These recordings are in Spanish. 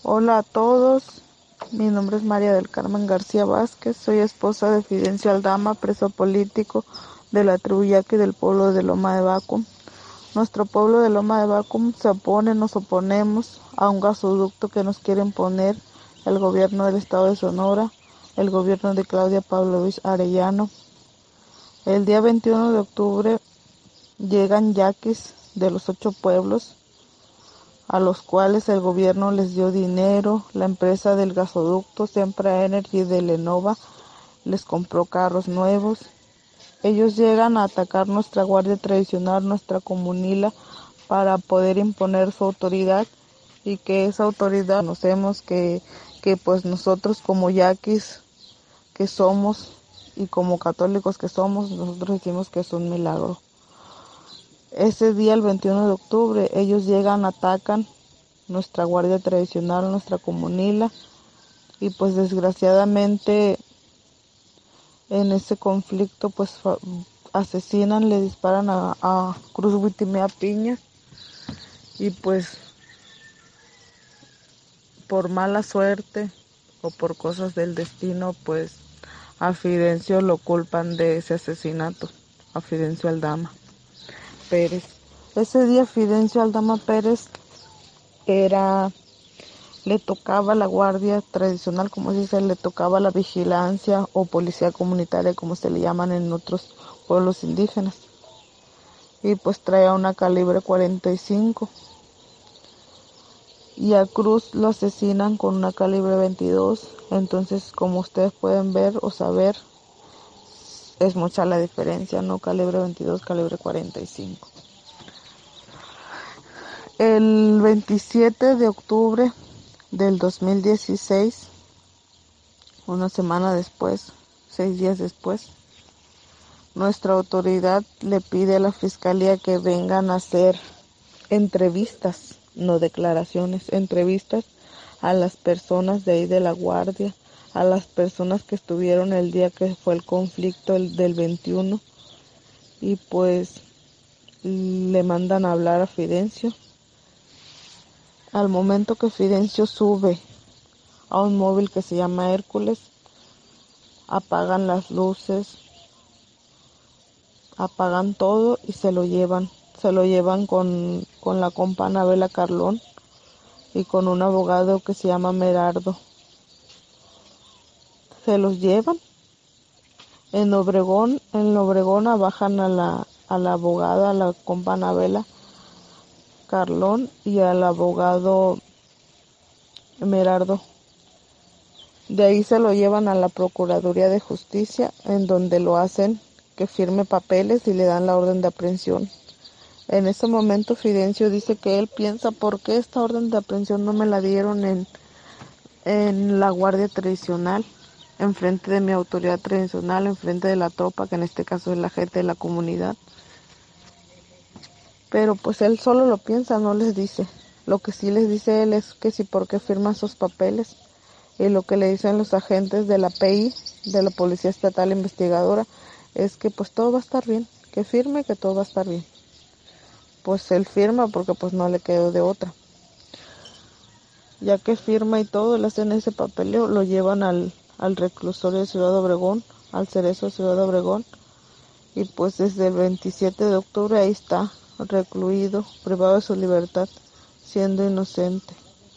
Hola a todos, mi nombre es María del Carmen García Vázquez, soy esposa de Fidencio Aldama, preso político de la tribu Yaqui del pueblo de Loma de Bacum. Nuestro pueblo de Loma de Bacum nos oponemos a un gasoducto que nos quieren poner el gobierno del estado de Sonora, el gobierno de Claudia Pavlovich Arellano. El día 21 de octubre llegan yaquis de los 8 pueblos a los cuales el gobierno les dio dinero. La empresa del gasoducto Sempra Energy de Lenova les compró carros nuevos. Ellos llegan a atacar nuestra guardia tradicional, nuestra comunila, para poder imponer su autoridad, y que esa autoridad conocemos que pues nosotros como yaquis que somos y como católicos que somos, nosotros decimos que es un milagro. Ese día, el 21 de octubre, ellos llegan, atacan nuestra guardia tradicional, nuestra comunila, y pues desgraciadamente en ese conflicto pues asesinan, le disparan a Cruz Huitimea Piña, y pues por mala suerte o por cosas del destino pues a Fidencio lo culpan de ese asesinato, a Fidencio Aldama Pérez. Ese día Fidencio Aldama Pérez le tocaba la guardia tradicional, como se dice, le tocaba la vigilancia o policía comunitaria, como se le llaman en otros pueblos indígenas. Y pues traía una calibre 45. Y a Cruz lo asesinan con una calibre 22. Entonces, como ustedes pueden ver o saber, es mucha la diferencia, ¿no? Calibre 22, calibre 45. El 27 de octubre del 2016, una semana después, 6 días después, nuestra autoridad le pide a la fiscalía que vengan a hacer entrevistas, no declaraciones, entrevistas a las personas de ahí de la guardia, a las personas que estuvieron el día que fue el conflicto del 21, y pues le mandan a hablar a Fidencio. Al momento que Fidencio sube a un móvil que se llama Hércules, apagan las luces, apagan todo y se lo llevan. Se lo llevan con la compa Anabela Carlón y con un abogado que se llama Merardo. Se los llevan. En Obregón bajan a la abogada, a la compa Anabela Carlón y al abogado Merardo. De ahí se lo llevan a la Procuraduría de Justicia, en donde lo hacen que firme papeles y le dan la orden de aprehensión. En ese momento Fidencio dice que él piensa: ¿por qué esta orden de aprehensión no me la dieron en la guardia tradicional, enfrente de mi autoridad tradicional, enfrente de la tropa, que en este caso es la gente de la comunidad? Pero pues él solo lo piensa, no les dice. Lo que sí les dice él es que sí, por qué firman sus papeles. Y lo que le dicen los agentes de la PI, de la Policía Estatal Investigadora, es que pues todo va a estar bien, que firme, que todo va a estar bien. Pues él firma porque pues no le quedó de otra. Ya que firma y todo, le hacen ese papeleo, lo llevan al reclusorio de Ciudad Obregón, al Cerezo de Ciudad Obregón, y pues desde el 27 de octubre ahí está, recluido, privado de su libertad, siendo inocente.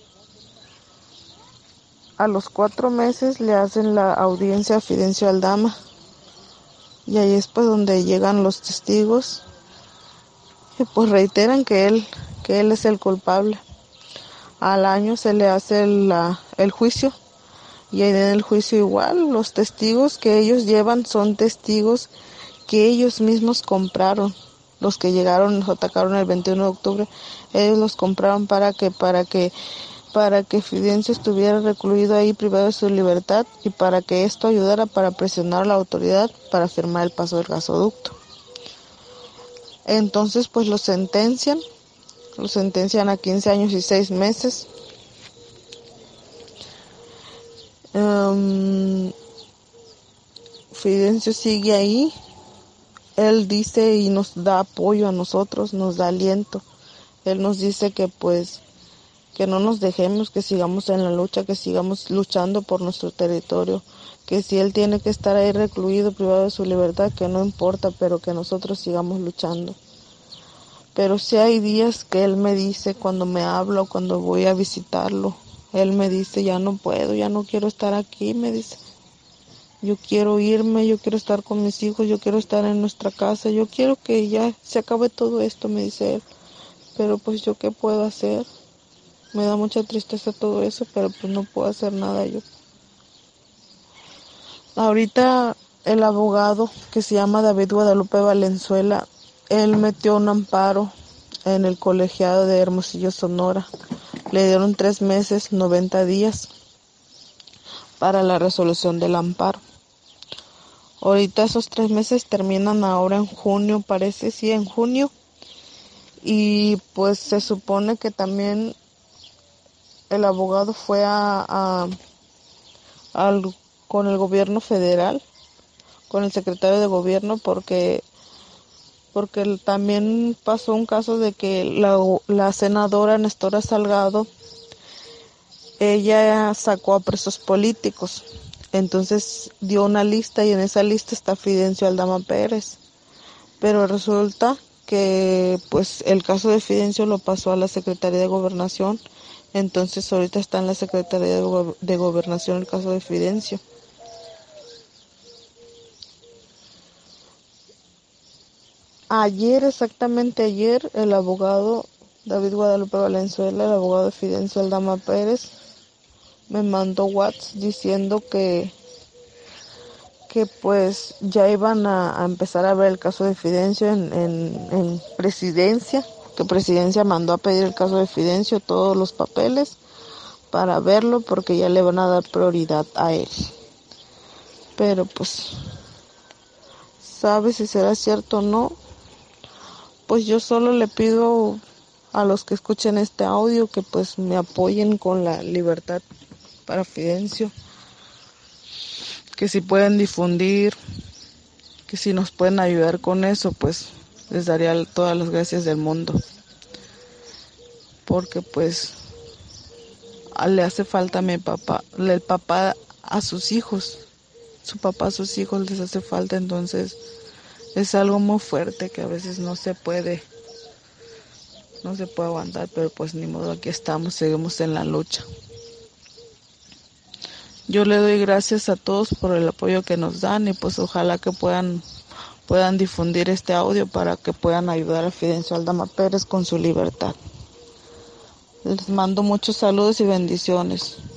A los 4 meses le hacen la audiencia a Fidencio Aldama, y ahí es pues donde llegan los testigos y pues reiteran que él es el culpable. Al año se le hace el juicio, y en el juicio igual los testigos que ellos llevan son testigos que ellos mismos compraron. Los que llegaron y nos atacaron el 21 de octubre, ellos los compraron para que Fidencio estuviera recluido ahí, privado de su libertad, y para que esto ayudara para presionar a la autoridad para firmar el paso del gasoducto. Entonces pues lo sentencian a 15 años y 6 meses. Fidencio sigue ahí. Él dice y nos da apoyo a nosotros, nos da aliento. Él nos dice que pues que no nos dejemos, que sigamos en la lucha, que sigamos luchando por nuestro territorio, que si él tiene que estar ahí recluido, privado de su libertad, que no importa, pero que nosotros sigamos luchando. Pero sí hay días que él me dice, cuando me hablo, cuando voy a visitarlo, él me dice, ya no puedo, ya no quiero estar aquí, me dice. Yo quiero irme, yo quiero estar con mis hijos, yo quiero estar en nuestra casa, yo quiero que ya se acabe todo esto, me dice él. Pero pues yo qué puedo hacer. Me da mucha tristeza todo eso, pero pues no puedo hacer nada yo. Ahorita el abogado que se llama David Guadalupe Valenzuela, él metió un amparo en el colegiado de Hermosillo, Sonora. Le dieron 3 meses, 90 días para la resolución del amparo. Ahorita esos 3 meses terminan ahora en junio, parece, sí, en junio. Y pues se supone que también el abogado fue con el gobierno federal, con el secretario de gobierno, porque también pasó un caso de que la senadora Nestora Salgado, ella sacó a presos políticos. Entonces dio una lista y en esa lista está Fidencio Aldama Pérez. Pero resulta que pues el caso de Fidencio lo pasó a la Secretaría de Gobernación. Entonces ahorita está en la Secretaría de Gobernación el caso de Fidencio. Ayer, exactamente ayer, el abogado David Guadalupe Valenzuela, el abogado de Fidencio Aldama Pérez, me mandó WhatsApp diciendo que pues ya iban a empezar a ver el caso de Fidencio en Presidencia, que Presidencia mandó a pedir el caso de Fidencio, todos los papeles, para verlo porque ya le van a dar prioridad a él. Pero pues, ¿sabe si será cierto o no? Pues yo solo le pido a los que escuchen este audio que pues me apoyen con la libertad para Fidencio, que si pueden difundir, que si nos pueden ayudar con eso, pues les daría todas las gracias del mundo, porque pues le hace falta a mi papá, el papá a sus hijos, su papá a sus hijos les hace falta, entonces es algo muy fuerte que a veces no se puede aguantar, pero pues ni modo, aquí estamos, seguimos en la lucha. Yo le doy gracias a todos por el apoyo que nos dan y pues ojalá que puedan difundir este audio para que puedan ayudar a Fidencio Aldama Pérez con su libertad. Les mando muchos saludos y bendiciones.